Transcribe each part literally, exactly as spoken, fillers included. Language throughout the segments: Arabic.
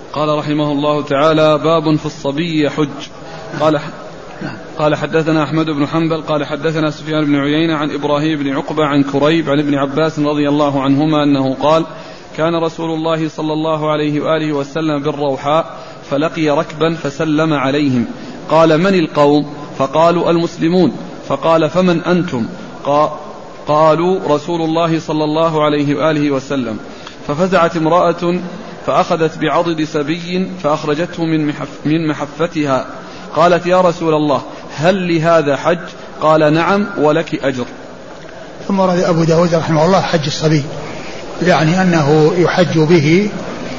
قال رحمه الله تعالى: باب في الصبي يحج. قال قال حدثنا أحمد بن حنبل قال حدثنا سفيان بن عيينة عن إبراهيم بن عقبة عن كريب عن ابن عباس رضي الله عنهما أنه قال: كان رسول الله صلى الله عليه وآله وسلم بالروحاء فلقي ركبا فسلم عليهم، قال: من القوم؟ فقالوا: المسلمون. فقال: فمن أنتم؟ قالوا: رسول الله صلى الله عليه وآله وسلم. ففزعت امرأة فأخذت بعضد سبي فأخرجته من, محف من محفتها، قالت: يا رسول الله، هل لهذا حج؟ قال: نعم ولك أجر. ثم ورد أبو داود رحمه الله حج الصبي، يعني أنه يحج به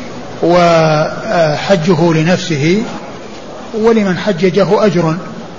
وحجه لنفسه ولمن حججه أجر،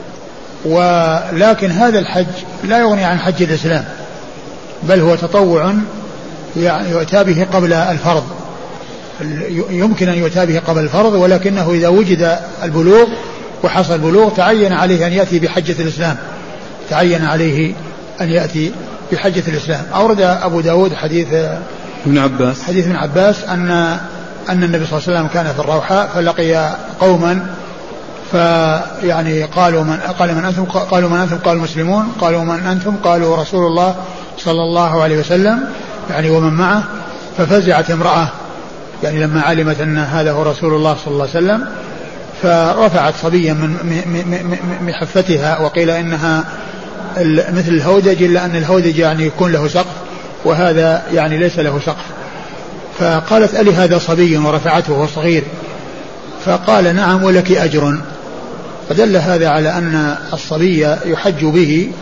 ولكن هذا الحج لا يغني عن حج الإسلام، بل هو تطوع يؤتى به قبل الفرض، يمكن أن يؤتى به قبل الفرض، ولكنه إذا وجد البلوغ وحصل البلوغ تعين عليه أن يأتي بحجة الإسلام، تعين عليه أن يأتي بحجة الإسلام. أورد أبو داود حديث ابن عباس حديث ابن عباس أن أن النبي صلى الله عليه وسلم كان في الروحاء فلقي قوما فيعني قالوا من قال من أنتم؟ قالوا من أنتم؟ قالوا المسلمون. قالوا من أنتم؟ قالوا رسول الله صلى الله عليه وسلم، يعني ومن معه. ففزعت امرأة، يعني لما علمت أن هذا هو رسول الله صلى الله عليه وسلم، فرفعت صبيا من محفتها، وقيل إنها مثل الهودج، إلا أن الهودج يعني يكون له سقف وهذا يعني ليس له سقف. فقالت: ألي هذا صبي؟ ورفعته وهو صغير. فقال: نعم ولك أجر. فدل هذا على أن الصبي يحج به،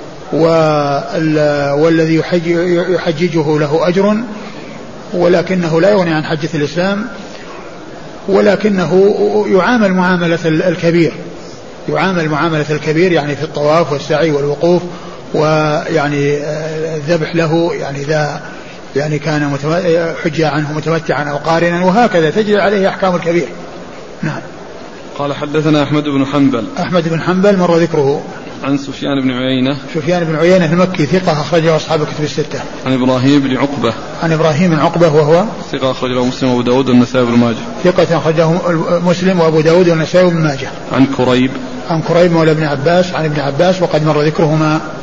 والذي يحج يحججه له أجر، ولكنه لا يغني عن حجة الإسلام، ولكنه يعامل معاملة الكبير، يعامل معاملة الكبير يعني في الطواف والسعي والوقوف، ويعني الذبح له، يعني إذا يعني كان حج عنه متمتعا أو قارنا، وهكذا تجري عليه أحكام الكبير. نعم. قال حدثنا أحمد بن حنبل أحمد بن حنبل مر ذكره. عن سفيان بن عيينة سفيان بن عيينة المكي ثقة أخرجه أصحاب الكتب الستة. عن إبراهيم بن عقبة عن إبراهيم بن عقبة وهو ثقة أخرجه مسلم وأبو داود والنسائي بن ماجه. ثقة أخرجه مسلم وأبو داود والنسائي بن ماجه. عن كريب عن كريب مولى ابن عباس عن ابن عباس وقد مر ذكرهما